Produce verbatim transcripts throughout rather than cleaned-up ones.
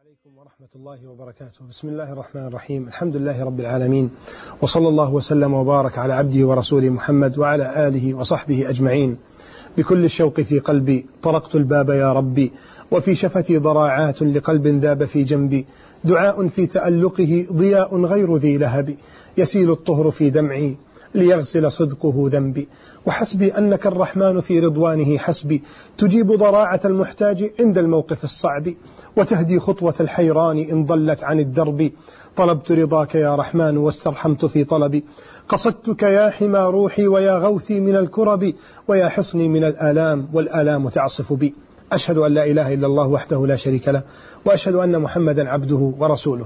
عليكم ورحمة الله وبركاته. بسم الله الرحمن الرحيم. الحمد لله رب العالمين، وصلى الله وسلم وبارك على عبده ورسوله محمد وعلى آله وصحبه أجمعين. بكل الشوق في قلبي طرقت الباب يا ربي، وفي شفتي ضراعات لقلب ذاب في جنبي، دعاء في تألقه ضياء غير ذي لهب، يسيل الطهر في دمعي ليغسل صدقه ذنبي، وحسبي أنك الرحمن في رضوانه حسبي، تجيب ضراعة المحتاج عند الموقف الصعب، وتهدي خطوة الحيران إن ضلت عن الدرب. طلبت رضاك يا رحمن واسترحمت في طلبي، قصدتك يا حمى روحي ويا غوثي من الكرب، ويا حصني من الآلام والآلام تعصف بي. أشهد أن لا إله إلا الله وحده لا شريك له، وأشهد أن محمدا عبده ورسوله.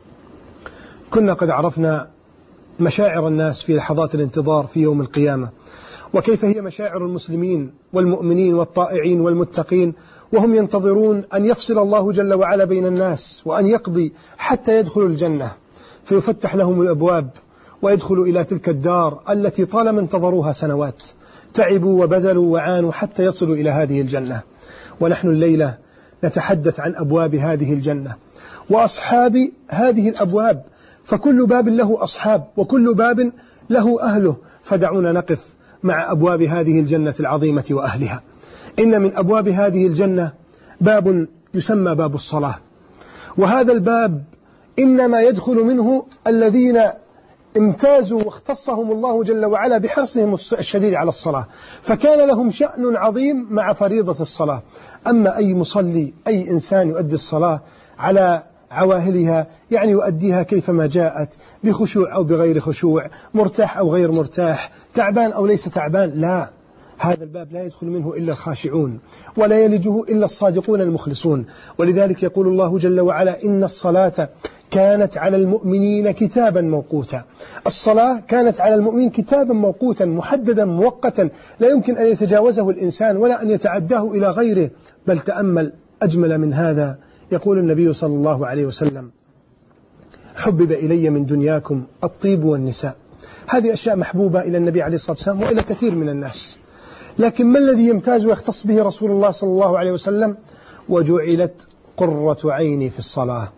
كنا قد عرفنا مشاعر الناس في لحظات الانتظار في يوم القيامة، وكيف هي مشاعر المسلمين والمؤمنين والطائعين والمتقين وهم ينتظرون أن يفصل الله جل وعلا بين الناس وأن يقضي حتى يدخلوا الجنة، فيفتح لهم الأبواب ويدخلوا إلى تلك الدار التي طالما انتظروها سنوات، تعبوا وبذلوا وعانوا حتى يصلوا إلى هذه الجنة. ونحن الليلة نتحدث عن أبواب هذه الجنة وأصحاب هذه الأبواب، فكل باب له أصحاب وكل باب له أهله. فدعونا نقف مع أبواب هذه الجنة العظيمة وأهلها. إن من أبواب هذه الجنة باب يسمى باب الصلاة، وهذا الباب إنما يدخل منه الذين امتازوا واختصهم الله جل وعلا بحرصهم الشديد على الصلاة، فكان لهم شأن عظيم مع فريضة الصلاة. أما أي مصلي، أي إنسان يؤدي الصلاة على عواهلها، يعني يؤديها كيفما جاءت، بخشوع أو بغير خشوع، مرتاح أو غير مرتاح، تعبان أو ليس تعبان، لا، هذا الباب لا يدخل منه إلا الخاشعون، ولا يلجه إلا الصادقون المخلصون. ولذلك يقول الله جل وعلا: إن الصلاة كانت على المؤمنين كتابا موقوتا. الصلاة كانت على المؤمنين كتابا موقوتا، محددا موقتا، لا يمكن أن يتجاوزه الإنسان ولا أن يتعداه إلى غيره. بل تأمل أجمل من هذا، يقول النبي صلى الله عليه وسلم: حبب إلي من دنياكم الطيب والنساء. هذه أشياء محبوبة إلى النبي عليه الصلاة والسلام وإلى كثير من الناس، لكن ما الذي يمتاز ويختص به رسول الله صلى الله عليه وسلم؟ وجعلت قرة عيني في الصلاة،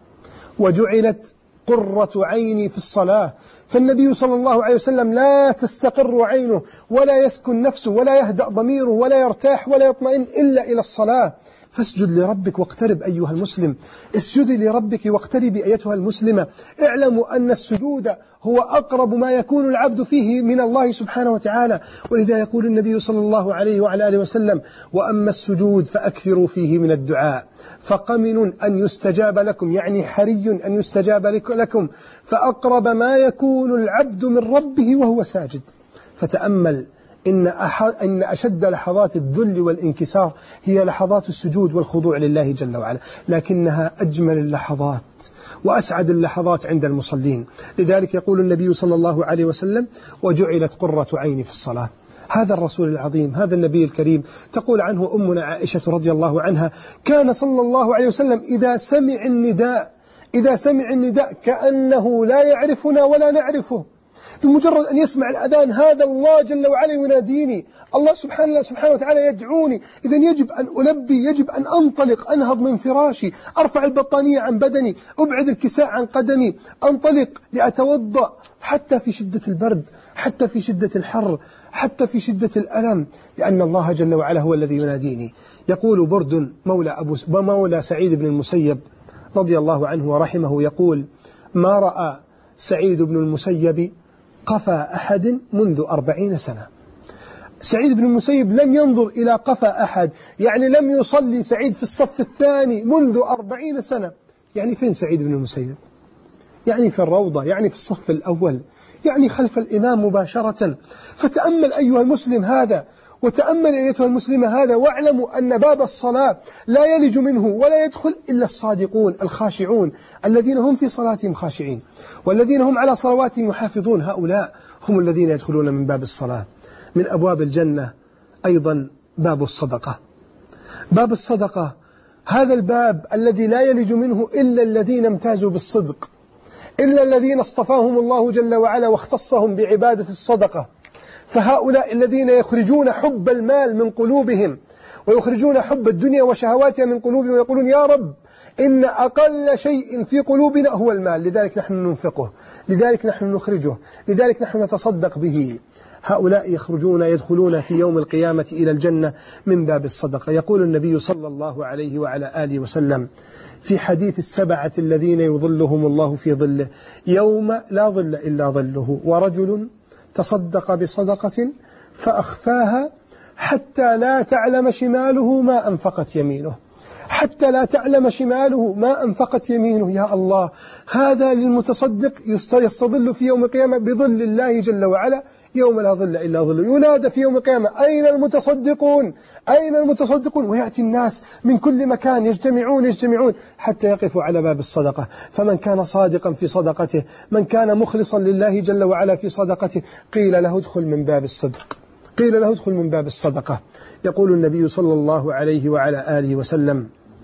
وجعلت قرة عيني في الصلاة. فالنبي صلى الله عليه وسلم لا تستقر عينه ولا يسكن نفسه ولا يهدأ ضميره ولا يرتاح ولا يطمئن إلا إلى الصلاة. فاسجد لربك واقترب أيها المسلم، اسجدي لربك واقتربي أيتها المسلمة. اعلموا أن السجود هو أقرب ما يكون العبد فيه من الله سبحانه وتعالى. ولذا يقول النبي صلى الله عليه وعلى آله وسلم: وأما السجود فأكثروا فيه من الدعاء، فقمن أن يستجاب لكم، يعني حري أن يستجاب لكم، فأقرب ما يكون العبد من ربه وهو ساجد. فتأمل إن, إن أشد لحظات الذل والانكسار هي لحظات السجود والخضوع لله جل وعلا، لكنها أجمل اللحظات وأسعد اللحظات عند المصلين. لذلك يقول النبي صلى الله عليه وسلم: وجعلت قرة عيني في الصلاة. هذا الرسول العظيم، هذا النبي الكريم، تقول عنه أمنا عائشة رضي الله عنها: كان صلى الله عليه وسلم إذا سمع النداء إذا سمع النداء كأنه لا يعرفنا ولا نعرفه، بمجرد أن يسمع الأذان هذا الله جل وعلا يناديني، الله سبحانه, سبحانه وتعالى يدعوني، إذا يجب أن ألبي، يجب أن أنطلق، أنهض من فراشي، أرفع البطانية عن بدني، أبعد الكساء عن قدمي، أنطلق لأتوضأ، حتى في شدة البرد، حتى في شدة الحر، حتى في شدة الألم، لأن الله جل وعلا هو الذي يناديني. يقول برد مولى, أبو مولى سعيد بن المسيب رضي الله عنه ورحمه، يقول: ما رأى سعيد بن المسيب قفا أحد منذ أربعين سنة. سعيد بن المسيب لم ينظر إلى قفا أحد، يعني لم يصلي سعيد في الصف الثاني منذ أربعين سنة. يعني فين سعيد بن المسيب؟ يعني في الروضة، يعني في الصف الأول، يعني خلف الإمام مباشرة. فتأمل أيها المسلم هذا، وتأمل أيتها المسلمة هذا، واعلموا أن باب الصلاة لا يلج منه ولا يدخل إلا الصادقون الخاشعون، الذين هم في صلاتهم خاشعين، والذين هم على صلواتهم يحافظون. هؤلاء هم الذين يدخلون من باب الصلاة. من أبواب الجنة أيضا باب الصدقة. باب الصدقة هذا الباب الذي لا يلج منه إلا الذين امتازوا بالصدق، إلا الذين اصطفاهم الله جل وعلا واختصهم بعبادة الصدقة. فهؤلاء الذين يخرجون حب المال من قلوبهم، ويخرجون حب الدنيا وشهواتها من قلوبهم، ويقولون: يا رب إن أقل شيء في قلوبنا هو المال، لذلك نحن ننفقه، لذلك نحن نخرجه، لذلك نحن نتصدق به. هؤلاء يخرجون يدخلون في يوم القيامة إلى الجنة من باب الصدقة. يقول النبي صلى الله عليه وعلى آله وسلم في حديث السبعة الذين يظلهم الله في ظله يوم لا ظل إلا ظله، ورجل تصدق بصدقة فأخفاها حتى لا تعلم شماله ما أنفقت يمينه، حتى لا تعلم شماله ما أنفقت يمينه. يا الله، هذا للمتصدق يستظل في يوم القيامة بظل الله جل وعلا يوم لا ظل إلا ظله. ينادى في يوم القيامة أين المتصدقون، أين المتصدقون، ويأتي الناس من كل مكان يجتمعون يجتمعون حتى يقفوا على باب الصدقة. فمن كان صادقا في صدقته، من كان مخلصا لله جل وعلا في صدقته، قيل له ادخل من باب الصدق، قيل له ادخل من باب الصدقة. يقول النبي صلى الله عليه وعلى آله وسلم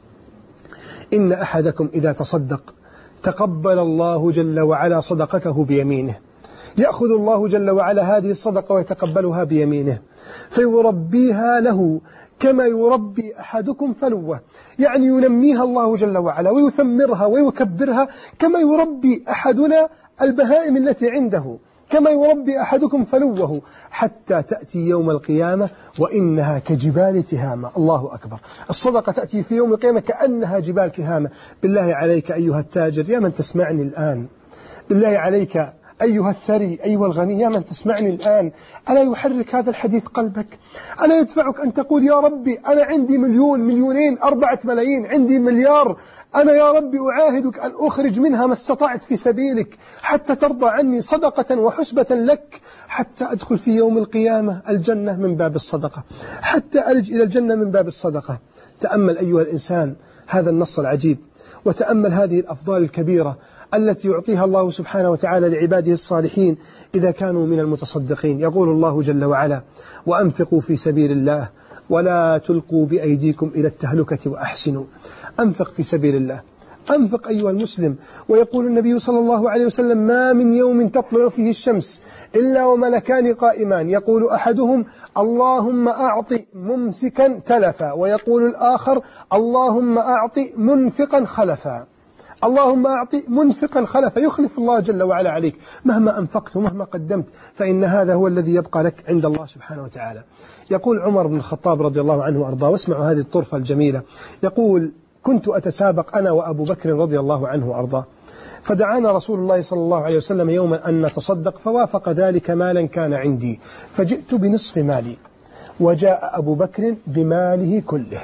إن أحدكم إذا تصدق تقبل الله جل وعلا صدقته بيمينه، يأخذ الله جل وعلا هذه الصدقة ويتقبلها بيمينه فيربيها له كما يربي أحدكم فلوة، يعني ينميها الله جل وعلا ويثمرها ويكبرها كما يربي أحدنا البهائم التي عنده، كما يربي أحدكم فلوه، حتى تأتي يوم القيامة وإنها كجبال تهامة. الله أكبر، الصدقة تأتي في يوم القيامة كأنها جبال تهامة. بالله عليك أيها التاجر يا من تسمعني الآن، بالله عليك أيها الثري أيها الغني يا من تسمعني الآن، ألا يحرك هذا الحديث قلبك؟ ألا يدفعك أن تقول يا ربي أنا عندي مليون، مليونين، أربعة ملايين، عندي مليار، أنا يا ربي أعاهدك أن أخرج منها ما استطعت في سبيلك حتى ترضى عني صدقة وحسبة لك، حتى أدخل في يوم القيامة الجنة من باب الصدقة، حتى ألج إلى الجنة من باب الصدقة. تأمل أيها الإنسان هذا النص العجيب، وتأمل هذه الأفضال الكبيرة التي يعطيها الله سبحانه وتعالى لعباده الصالحين إذا كانوا من المتصدقين. يقول الله جل وعلا وأنفقوا في سبيل الله ولا تلقوا بأيديكم إلى التهلكة وأحسنوا. أنفق في سبيل الله، أنفق أيها المسلم. ويقول النبي صلى الله عليه وسلم ما من يوم تطلع فيه الشمس إلا وملكان قائمان، يقول أحدهم اللهم أعط ممسكا تلفا، ويقول الآخر اللهم أعط منفقا خلفا، اللهم أعطي منفقا خلفا، يخلف الله جل وعلا عليك مهما أنفقت ومهما قدمت، فإن هذا هو الذي يبقى لك عند الله سبحانه وتعالى. يقول عمر بن الخطاب رضي الله عنه وأرضاه، واسمعوا هذه الطرفة الجميلة، يقول كنت أتسابق أنا وأبو بكر رضي الله عنه وأرضاه، فدعانا رسول الله صلى الله عليه وسلم يوما أن نتصدق، فوافق ذلك مالا كان عندي، فجئت بنصف مالي وجاء أبو بكر بماله كله.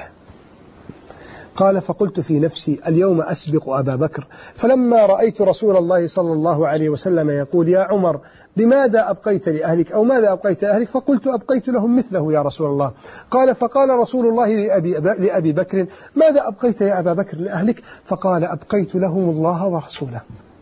قال فقلت في نفسي اليوم أسبق أبا بكر، فلما رأيت رسول الله صلى الله عليه وسلم يقول يا عمر بماذا أبقيت لأهلك أو ماذا أبقيت لأهلك، فقلت أبقيت لهم مثله يا رسول الله. قال فقال رسول الله لأبي, لأبي بكر ماذا أبقيت يا أبا بكر لأهلك، فقال أبقيت لهم الله ورسوله.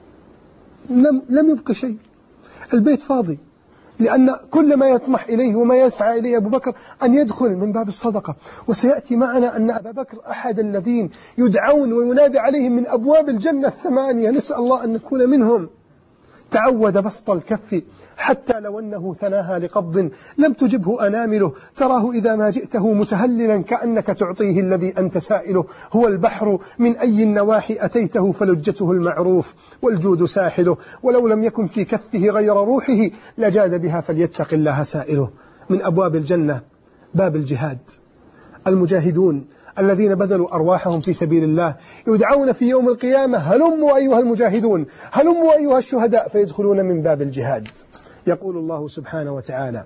لم, لم يبق شيء، البيت فاضي، لأن كل ما يطمح إليه وما يسعى إليه أبو بكر أن يدخل من باب الصدقة. وسيأتي معنا أن أبا بكر أحد الذين يدعون وينادى عليهم من أبواب الجنة الثمانية، نسأل الله أن نكون منهم. تعود بسط الكف حتى لو أنه ثناها لقبض لم تجبه أنامله، تراه إذا ما جئته متهللا كأنك تعطيه الذي أنت سائله. هو البحر من أي النواحي أتيته فلجته المعروف والجود ساحله، ولو لم يكن في كفه غير روحه لجاد بها فليتق الله سائله. من أبواب الجنة باب الجهاد، المجاهدون الذين بذلوا أرواحهم في سبيل الله يدعون في يوم القيامة هلموا أيها المجاهدون، هلموا أيها الشهداء، فيدخلون من باب الجهاد. يقول الله سبحانه وتعالى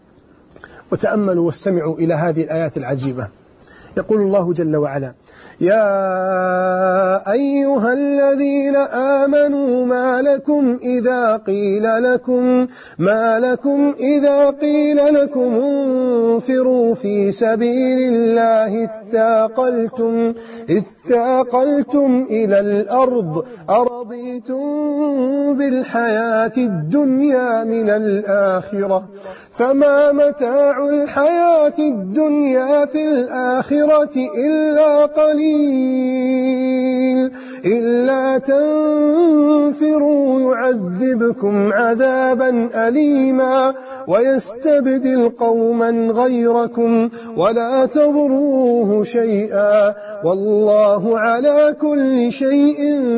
وتأملوا واستمعوا إلى هذه الآيات العجيبة، يقول الله جل وعلا يا أيها الذين آمنوا ما لكم إذا قيل لكم ما لكم إذا قيل لكم انفروا في سبيل الله اثاقلتم اثاقلتم إلى الأرض أرضيتم بالحياة الدنيا من الآخرة فما متاع الحياة الدنيا في الآخرة إلا قليل إلا تنفروا يعذبكم عذابا أليما ويستبدل قوما غيركم ولا تضروه شيئا والله على كل شيء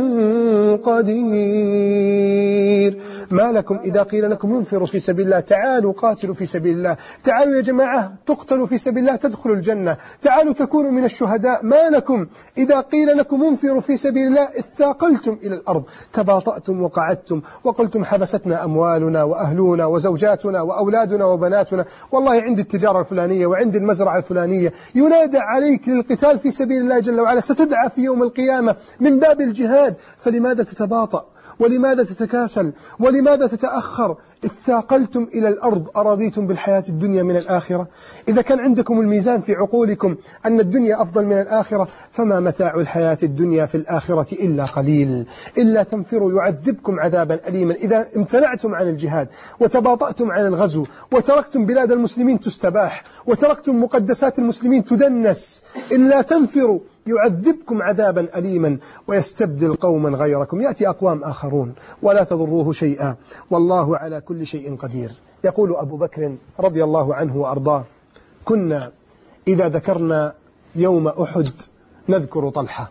قدير. ما لكم إذا قيل لكم انفروا في سبيل الله تعالوا قاتلوا في سبيل الله، تعالوا يا جماعة تقتلوا في سبيل الله تدخلوا الجنة، تعالوا تكونوا من الشهداء، ما لكم إذا قيل لكم انفروا في سبيل الله اثاقلتم إلى الأرض تباطأتم وقعدتم وقلتم حبستنا أموالنا وأهلنا وزوجاتنا وأولادنا وبناتنا، والله عندي التجارة الفلانية وعندي المزرعة الفلانية. ينادى عليك للقتال في سبيل الله جل وعلا، ستدعى في يوم القيامة من باب الجهاد، فلماذا تتباطأ ولماذا تتكاسل ولماذا تتأخر؟ اثاقلتم إلى الأرض أرضيتم بالحياة الدنيا من الآخرة؟ إذا كان عندكم الميزان في عقولكم أن الدنيا أفضل من الآخرة فما متاع الحياة الدنيا في الآخرة إلا قليل. إلا تنفروا يعذبكم عذابا أليما. إذا امتنعتم عن الجهاد وتباطأتم عن الغزو وتركتم بلاد المسلمين تستباح وتركتم مقدسات المسلمين تدنس، إلا تنفروا يعذبكم عذابا أليما ويستبدل قوما غيركم، يأتي أقوام آخرون ولا تضروه شيئا والله على كل شيء قدير. يقول أبو بكر رضي الله عنه وأرضاه: كنا إذا ذكرنا يوم أحد نذكر طلحة.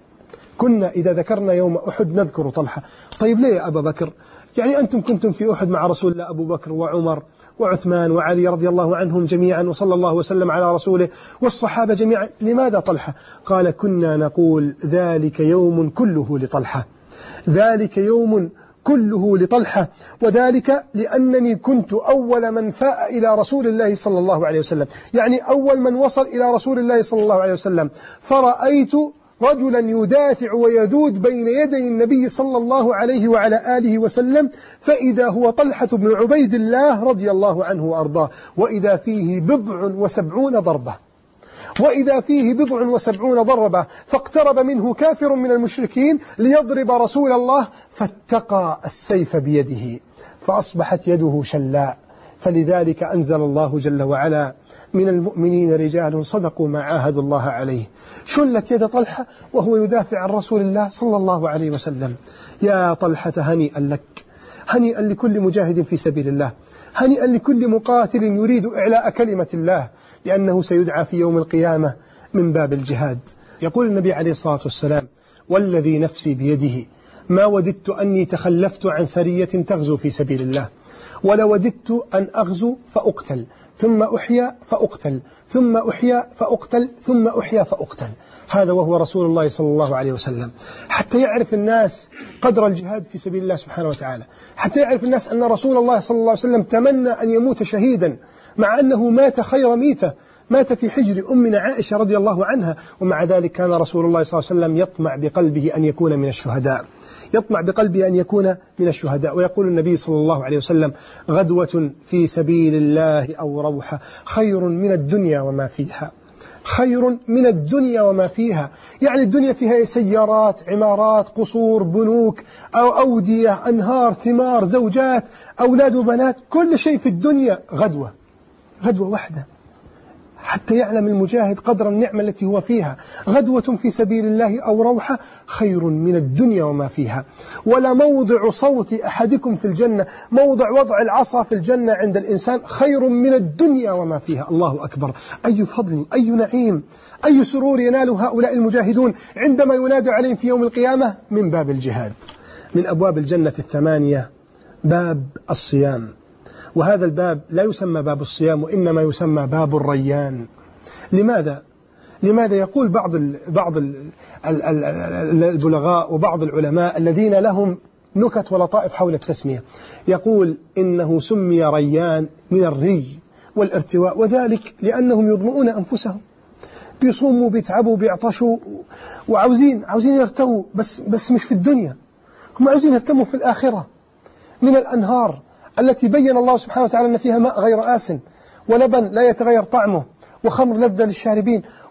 كنا إذا ذكرنا يوم أحد نذكر طلحة. طيب ليه يا أبا بكر؟ يعني أنتم كنتم في أحد مع رسول الله، أبو بكر وعمر وعثمان وعلي رضي الله عنهم جميعا وصلى الله وسلم على رسوله والصحابة جميعا، لماذا طلحة؟ قال: كنا نقول ذلك يوم كله لطلحة، ذلك يوم كله لطلحة، وذلك لأنني كنت أول من فاء إلى رسول الله صلى الله عليه وسلم، يعني أول من وصل إلى رسول الله صلى الله عليه وسلم، فرأيت رجلا يدافع ويذود بين يدي النبي صلى الله عليه وعلى آله وسلم، فإذا هو طلحة بن عبيد الله رضي الله عنه وأرضاه، وإذا فيه بضع وسبعون ضربة وإذا فيه بضع وسبعون ضربة فاقترب منه كافر من المشركين ليضرب رسول الله فاتقى السيف بيده فأصبحت يده شلاء. فلذلك أنزل الله جل وعلا: من المؤمنين رجال صدقوا ما عاهدوا الله عليه. شلت يد طلحة وهو يدافع عن رسول الله صلى الله عليه وسلم. يا طلحة هنيئا لك، هنيئا لكل مجاهد في سبيل الله، هنيئا لكل مقاتل يريد إعلاء كلمة الله، لأنه سيدعى في يوم القيامة من باب الجهاد. يقول النبي عليه الصلاة والسلام: والذي نفسي بيده ما وددت أني تخلفت عن سرية تغزو في سبيل الله، ولوددت أن أغزو فأقتل ثم أحيا فأقتل ثم أحيا فأقتل ثم أحيا فأقتل. هذا وهو رسول الله صلى الله عليه وسلم، حتى يعرف الناس قدر الجهاد في سبيل الله سبحانه وتعالى، حتى يعرف الناس أن رسول الله صلى الله عليه وسلم تمنى أن يموت شهيدا، مع أنه مات خير ميتة، مات في حجر أمنا عائشة رضي الله عنها، ومع ذلك كان رسول الله صلى الله عليه وسلم يطمع بقلبه أن يكون من الشهداء، يطمع بقلبه أن يكون من الشهداء. ويقول النبي صلى الله عليه وسلم: غدوة في سبيل الله أو روحة خير من الدنيا وما فيها، خير من الدنيا وما فيها. يعني الدنيا فيها سيارات، عمارات، قصور، بنوك، أو أودية، أنهار، ثمار، زوجات، أولاد وبنات، كل شيء في الدنيا غدوة، غدوة واحدة، حتى يعلم المجاهد قدر النعمة التي هو فيها. غدوة في سبيل الله أو روحة خير من الدنيا وما فيها. ولا موضع صوت أحدكم في الجنة، موضع وضع العصا في الجنة عند الإنسان خير من الدنيا وما فيها. الله أكبر! أي فضل، أي نعيم، أي سرور ينال هؤلاء المجاهدون عندما ينادى عليهم في يوم القيامة من باب الجهاد. من أبواب الجنة الثمانية باب الصيام، وهذا الباب لا يسمى باب الصيام وإنما يسمى باب الريان. لماذا؟ لماذا؟ يقول بعض ال بعض ال البلغاء وبعض العلماء الذين لهم نكت ولطائف حول التسمية، يقول إنه سمي ريان من الري والارتواء، وذلك لأنهم يظمؤون أنفسهم، بيصوموا بيتعبوا بيعطشوا وعاوزين عاوزين يرتووا، بس بس مش في الدنيا، هم عاوزين يرتموا في الآخرة، من الأنهار التي بين الله سبحانه وتعالى أن فيها ماء غير آسن، ولبن لا يتغير طعمه، وخمر لذة للشاربين،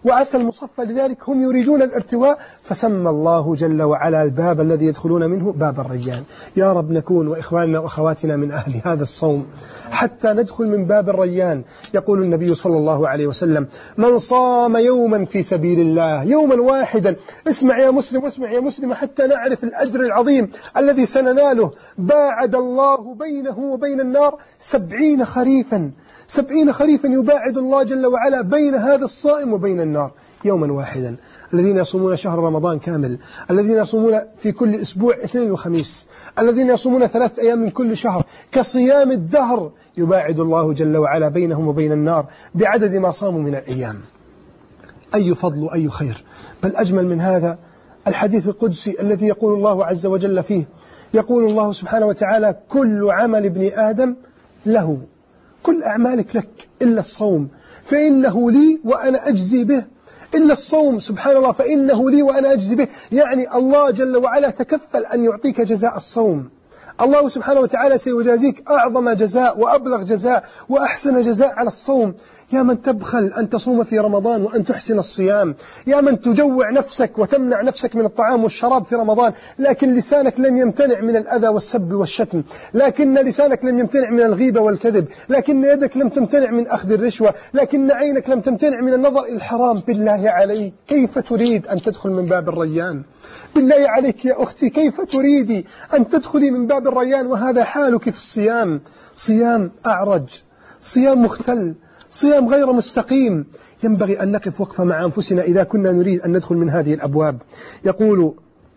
وعسى المصفى، لذلك هم يريدون الارتواء، فسمى الله جل وعلا الباب الذي يدخلون منه باب الريان. يا رب نكون وإخواننا وأخواتنا من أهل هذا الصوم حتى ندخل من باب الريان. يقول النبي صلى الله عليه وسلم: من صام يوما في سبيل الله، يوما واحدا، اسمع يا مسلم واسمع يا مسلم حتى نعرف الأجر العظيم الذي سنناله، باعد الله بينه وبين النار سبعين خريفا، سبعين خريفا يباعد الله جل وعلا بين هذا الصائم وبين النار يوما واحدا. الذين يصومون شهر رمضان كامل، الذين يصومون في كل أسبوع اثنين وخميس، الذين يصومون ثلاثة أيام من كل شهر كصيام الدهر، يباعد الله جل وعلا بينهم وبين النار بعدد ما صاموا من الأيام. أي فضل وأي خير! بل أجمل من هذا الحديث القدسي الذي يقول الله عز وجل فيه، يقول الله سبحانه وتعالى: كل عمل ابن آدم له، كل أعمالك لك إلا الصوم فإنه لي وأنا أجزي به. إلا الصوم سبحان الله فإنه لي وأنا أجزي به، يعني الله جل وعلا تكفل أن يعطيك جزاء الصوم. الله سبحانه وتعالى سيجازيك أعظم جزاء وأبلغ جزاء وأحسن جزاء على الصوم. يا من تبخل أن تصوم في رمضان وأن تحسن الصيام، يا من تجوع نفسك وتمنع نفسك من الطعام والشراب في رمضان، لكن لسانك لم يمتنع من الأذى والسب والشتم، لكن لسانك لم يمتنع من الغيبة والكذب، لكن يدك لم تمتنع من أخذ الرشوة، لكن عينك لم تمتنع من النظر إلى الحرام. بالله عليك كيف تريد أن تدخل من باب الريان؟ بالله عليك يا أختي كيف تريدي أن تدخلي من باب الريان وهذا حالك في الصيام؟ صيام أعرج، صيام مختل، صيام غير مستقيم. ينبغي أن نقف وقفة مع أنفسنا إذا كنا نريد أن ندخل من هذه الأبواب. يقول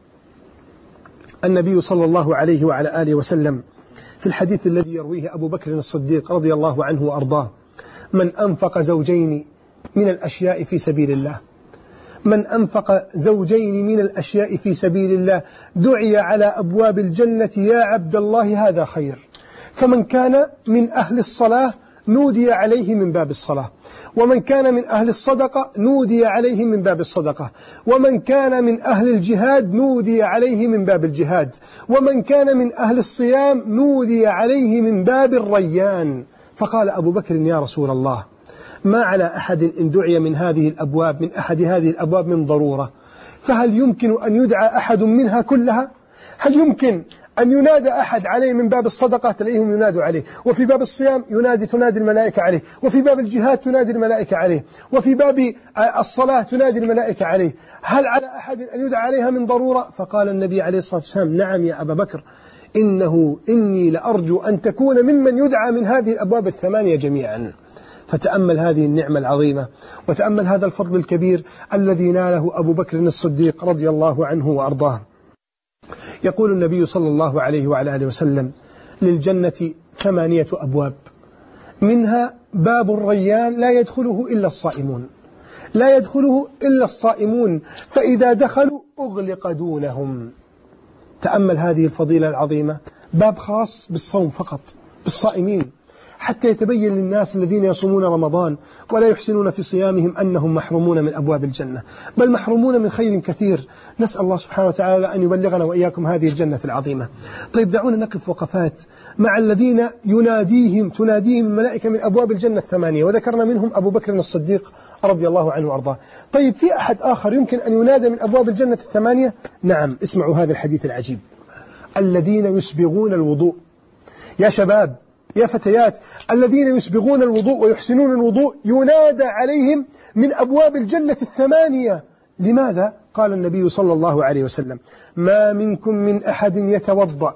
النبي صلى الله عليه وعلى آله وسلم في الحديث الذي يرويه أبو بكر الصديق رضي الله عنه وأرضاه: من أنفق زوجين من الأشياء في سبيل الله، من أنفق زوجين من الأشياء في سبيل الله دعي على أبواب الجنة يا عبد الله هذا خير. فمن كان من أهل الصلاة نودي عليه من باب الصلاة، ومن كان من أهل الصدقة نودي عليه من باب الصدقة، ومن كان من أهل الجهاد نودي عليه من باب الجهاد، ومن كان من أهل الصيام نودي عليه من باب الريان. فقال أبو بكر: يا رسول الله، ما على أحد إن دعي من هذه الأبواب من أحد هذه الأبواب من ضرورة، فهل يمكن أن يدعى أحد منها كلها؟ هل يمكن أن ينادى أحد عليه من باب الصدقة تلاقيهم ينادوا عليه، وفي باب الصيام ينادي تنادي الملائكة عليه، وفي باب الجهاد تنادي الملائكة عليه، وفي باب الصلاة تنادي الملائكة عليه، هل على أحد أن يدعى عليها من ضرورة؟ فقال النبي عليه الصلاة والسلام: نعم يا أبا بكر، إنه إني لأرجو أن تكون ممن يدعى من هذه الأبواب الثمانية جميعا. فتأمل هذه النعمة العظيمة، وتأمل هذا الفضل الكبير الذي ناله أبو بكر الصديق رضي الله عنه وأرضاه. يقول النبي صلى الله عليه وعلى آله وسلم: للجنة ثمانية أبواب، منها باب الريان لا يدخله إلا الصائمون، لا يدخله إلا الصائمون، فإذا دخلوا أغلق دونهم. تأمل هذه الفضيلة العظيمة، باب خاص بالصوم فقط، بالصائمين، حتى يتبين للناس الذين يصومون رمضان ولا يحسنون في صيامهم أنهم محرومون من أبواب الجنة، بل محرومون من خير كثير. نسأل الله سبحانه وتعالى أن يبلغنا وإياكم هذه الجنة العظيمة. طيب دعونا نقف وقفات مع الذين يناديهم تناديهم الملائكة من أبواب الجنة الثمانية، وذكرنا منهم أبو بكر الصديق رضي الله عنه وأرضاه. طيب في أحد آخر يمكن أن ينادى من أبواب الجنة الثمانية؟ نعم، اسمعوا هذا الحديث العجيب: الذين يسبغون الوضوء. يا شباب، يا فتيات، الذين يسبغون الوضوء ويحسنون الوضوء ينادى عليهم من أبواب الجنة الثمانية. لماذا؟ قال النبي صلى الله عليه وسلم: ما منكم من أحد يتوضأ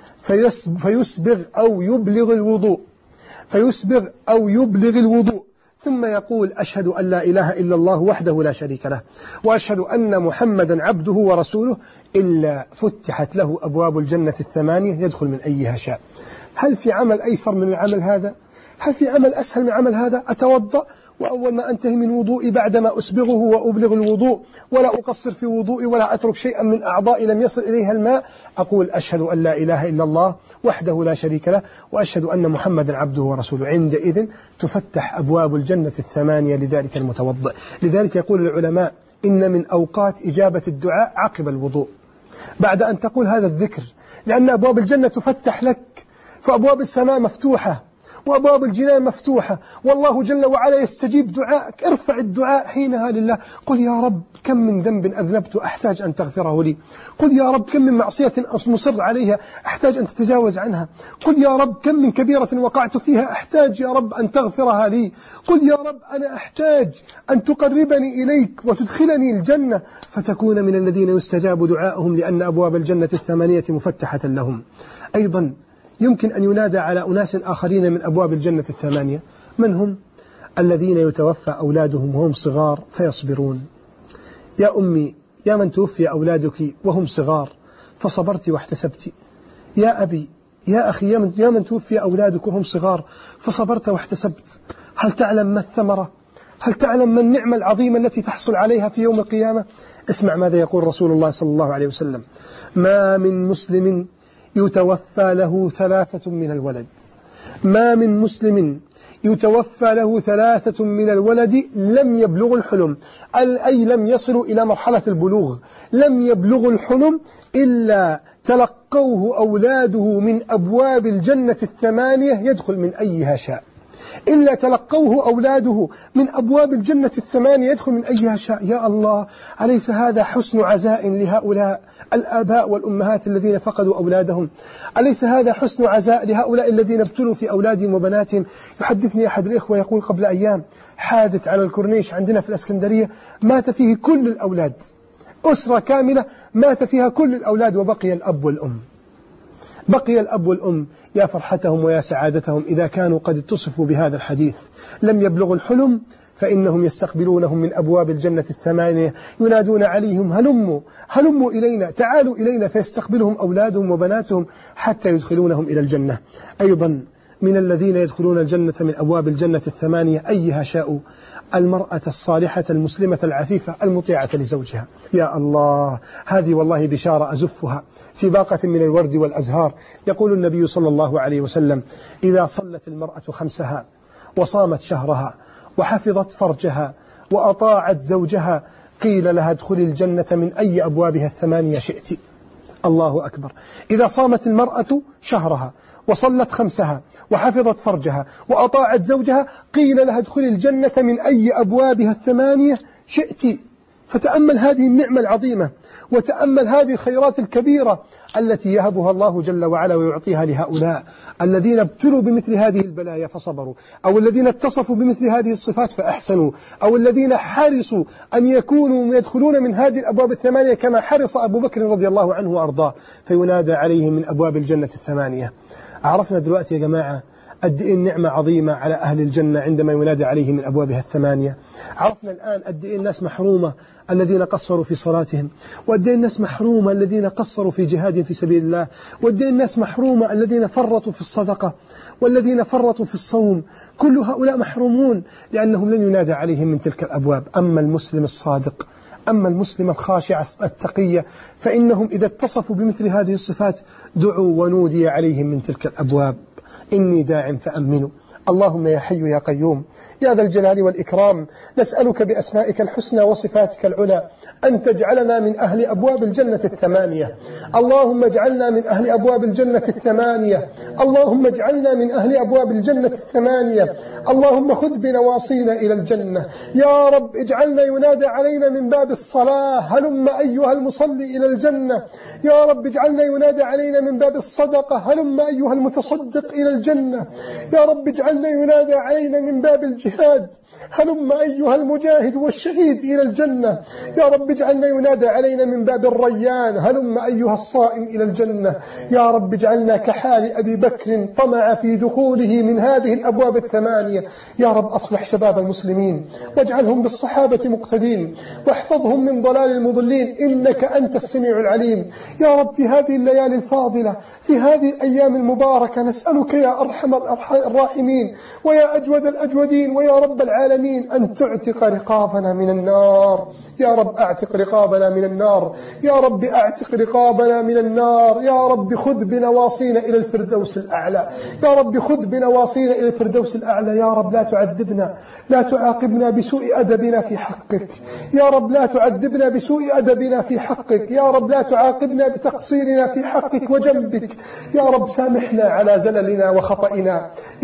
فيسبغ أو يبلغ الوضوء فيسبغ أو يبلغ الوضوء ثم يقول: أشهد أن لا إله إلا الله وحده لا شريك له، وأشهد أن محمدا عبده ورسوله، إلا فتحت له أبواب الجنة الثمانية يدخل من أيها شاء. هل في عمل أيسر من العمل هذا؟ هل في عمل أسهل من عمل هذا؟ أتوضأ وأول ما أنتهي من وضوئي بعدما أسبغه وأبلغ الوضوء ولا أقصر في وضوئي ولا أترك شيئا من أعضائي لم يصل إليها الماء، أقول: أشهد أن لا إله إلا الله وحده لا شريك له، وأشهد أن محمدا عبده ورسوله. عندئذ تفتح أبواب الجنة الثمانية لذلك المتوضئ. لذلك يقول العلماء: إن من أوقات إجابة الدعاء عقب الوضوء، بعد أن تقول هذا الذكر، لأن أبواب الجنة تفتح لك، فأبواب السماء مفتوحة، وأبواب الجنان مفتوحة، والله جل وعلا يستجيب دعائك. ارفع الدعاء حينها لله، قل يا رب كم من ذنب أذنبت أحتاج أن تغفره لي، قل يا رب كم من معصية مصر عليها أحتاج أن تتجاوز عنها، قل يا رب كم من كبيرة وقعت فيها أحتاج يا رب أن تغفرها لي، قل يا رب أنا أحتاج أن تقربني إليك وتدخلني الجنة فتكون من الذين يستجاب دعاءهم، لأن أبواب الجنة الثمانية مفتحة لهم. أيضا يمكن أن ينادى على أناس آخرين من أبواب الجنة الثمانية. من هم؟ الذين يتوفى أولادهم وهم صغار فيصبرون. يا أمي، يا من توفي أولادك وهم صغار فصبرت واحتسبت. يا أبي، يا أخي، يا من, يا من توفي أولادك وهم صغار فصبرت واحتسبت. هل تعلم ما الثمرة؟ هل تعلم ما النعمة العظيمة التي تحصل عليها في يوم القيامة؟ اسمع ماذا يقول رسول الله صلى الله عليه وسلم: ما من مسلم يتوفى له ثلاثة من الولد، ما من مسلم يتوفى له ثلاثة من الولد لم يبلغ الحلم، أي لم يصلوا إلى مرحلة البلوغ، لم يبلغ الحلم إلا تلقوه أولاده من أبواب الجنة الثمانية يدخل من أيها شاء، إلا تلقوه أولاده من أبواب الجنة الثمانية يدخل من أيها شاء. يا الله، أليس هذا حسن عزاء لهؤلاء الآباء والأمهات الذين فقدوا أولادهم؟ أليس هذا حسن عزاء لهؤلاء الذين ابتلوا في أولادهم وبناتهم؟ يحدثني أحد الإخوة يقول قبل أيام حادث على الكورنيش عندنا في الإسكندرية مات فيه كل الأولاد، أسرة كاملة مات فيها كل الأولاد وبقي الأب والأم، بقي الأب والأم. يا فرحتهم ويا سعادتهم إذا كانوا قد اتصفوا بهذا الحديث. لم يبلغوا الحلم فإنهم يستقبلونهم من أبواب الجنة الثمانية، ينادون عليهم هلموا هلموا إلينا، تعالوا إلينا، فيستقبلهم أولادهم وبناتهم حتى يدخلونهم إلى الجنة. أيضا من الذين يدخلون الجنة من أبواب الجنة الثمانية أيها شاءوا المرأة الصالحة المسلمة العفيفة المطيعة لزوجها. يا الله، هذه والله بشارة أزفها في باقة من الورد والأزهار. يقول النبي صلى الله عليه وسلم: إذا صلت المرأة خمسها وصامت شهرها وحفظت فرجها وأطاعت زوجها قيل لها ادخلي الجنة من أي أبوابها الثمانية شئت. الله أكبر. إذا صامت المرأة شهرها وصلت خمسها وحفظت فرجها وأطاعت زوجها قيل لها ادخلي الجنة من أي أبوابها الثمانية شئت. فتأمل هذه النعمة العظيمة، وتأمل هذه الخيرات الكبيرة التي يهبها الله جل وعلا ويعطيها لهؤلاء الذين ابتلوا بمثل هذه البلايا فصبروا، أو الذين اتصفوا بمثل هذه الصفات فأحسنوا، أو الذين حرصوا أن يكونوا يدخلون من هذه الأبواب الثمانية كما حرص أبو بكر رضي الله عنه وأرضاه، فينادى عليهم من أبواب الجنة الثمانية. عرفنا دلوقتي يا جماعة قد إيه النعمة عظيمة على أهل الجنة عندما ينادى عليهم من أبوابها الثمانية. عرفنا الآن قد إيه الناس محرومة الذين قصروا في صلاتهم، وقد إيه الناس محرومة الذين قصروا في جهاد في سبيل الله، وقد إيه الناس محرومة الذين فرطوا في الصدقة والذين فرطوا في الصوم. كل هؤلاء محرومون لأنهم لن ينادى عليهم من تلك الأبواب. أما المسلم الصادق، أما المسلم الخاشع التقية، فإنهم إذا اتصفوا بمثل هذه الصفات دعوا ونودي عليهم من تلك الأبواب: إني داع فأمنوا. اللهم يا حي يا قيوم يا ذا الجلال والإكرام، نسألك بأسمائك الحسنى وصفاتك العلى أن تجعلنا من أهل أبواب الجنة الثمانية. اللهم اجعلنا من أهل أبواب الجنة الثمانية، اللهم اجعلنا من أهل أبواب الجنة الثمانية. اللهم خذ بنواصينا إلى الجنة يا رب. اجعلنا ينادى علينا من باب الصلاة هلم أيها المصلي إلى الجنة يا رب. اجعلنا ينادى علينا من باب الصدقة هلم أيها المتصدق إلى الجنة يا رب. اجعلنا ينادى علينا من باب الجهاد هلم أيها المجاهد والشهيد إلى الجنة يا رب. اجعلنا ينادى علينا من باب الريان هلم أيها الصائم إلى الجنة يا رب. اجعلنا كحال أبي بكر طمع في دخوله من هذه الأبواب الثمانية يا رب. أصلح شباب المسلمين واجعلهم بالصحابة مقتدين، واحفظهم من ضلال المضلين، إنك أنت السميع العليم يا رب. في هذه الليالي الفاضلة، في هذه الأيام المباركة، نسألك يا أرحم الراحمين ويا أجود الأجودين ويا رب العالمين أن تعتق رقابنا من النار يا رب. أعتق رقابنا من النار يا رب. أعتق رقابنا من النار يا رب. خذ بنواصينا إلى الفردوس الأعلى يا رب. خذ بنواصينا إلى الفردوس الأعلى يا رب. لا تعذبنا، لا تعاقبنا بسوء أدبنا في حقك يا رب. لا تعذبنا بسوء أدبنا في حقك يا رب. لا تعاقبنا بتقصيرنا في حقك وجنبك يا رب. سامحنا على زللنا وخطئنا يا رب.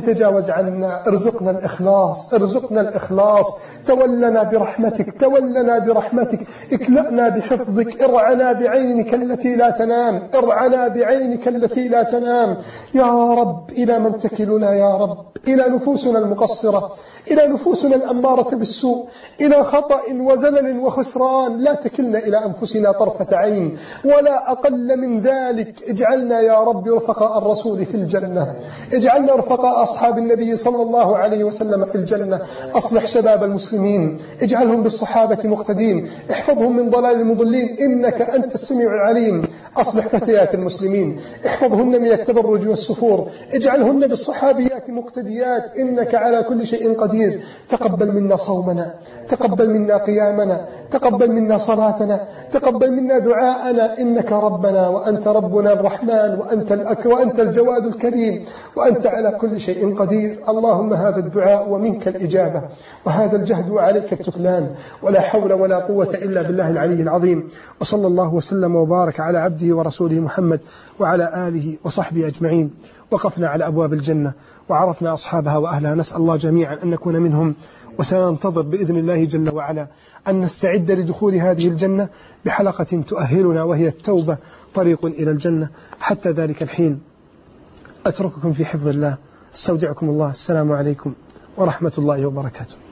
تجاوز عنا، ارزقنا الإخلاص، ارزقنا الإخلاص، تولنا برحمتك، تولنا برحمتك، اكلأنا بحفظك، ارعنا بعينك التي لا تنام، ارعنا بعينك التي لا تنام يا رب. إلى من تكلنا يا رب؟ إلى نفوسنا المقصرة، إلى نفوسنا الأمارة بالسوء، إلى خطأ وزلل وخسران. لا تكلنا إلى أنفسنا طرفة عين ولا أقل من ذلك. اجعلنا يا رب رفقاء الرسول في الجنة، اجعلنا رفقاء أصحاب النبي صلى الله عليه وسلم في الجنة. أصلح شباب المسلمين، اجعلهم بالصحابة مقتدين، احفظهم من ضلال المضلين إنك أنت السميع العليم. أصلح فتيات المسلمين، احفظهن من التبرج والسفور، اجعلهن بالصحابيات مقتديات إنك على كل شيء قدير. تقبل منا صومنا، تقبل منا قيامنا، تقبل منا صلاتنا، تقبل منا دعاءنا إنك ربنا وأنت ربنا الرحمن، وأنت الأك وأنت الجواد الكريم، وأنت على كل شيء قدير. اللهم هذا الدعاء ومنك الإجابة، وهذا الجهد وعليك التكلان، ولا حول ولا قوة إلا بالله العلي العظيم. وصلى الله وسلم وبارك على عبده ورسوله محمد وعلى آله وصحبه أجمعين. وقفنا على أبواب الجنة وعرفنا أصحابها وأهلها، نسأل الله جميعا أن نكون منهم، وسننتظر بإذن الله جل وعلا أن نستعد لدخول هذه الجنة بحلقة تؤهلنا وهي التوبة طريق إلى الجنة. حتى ذلك الحين أترككم في حفظ الله، استودعكم الله، السلام عليكم ورحمة الله وبركاته.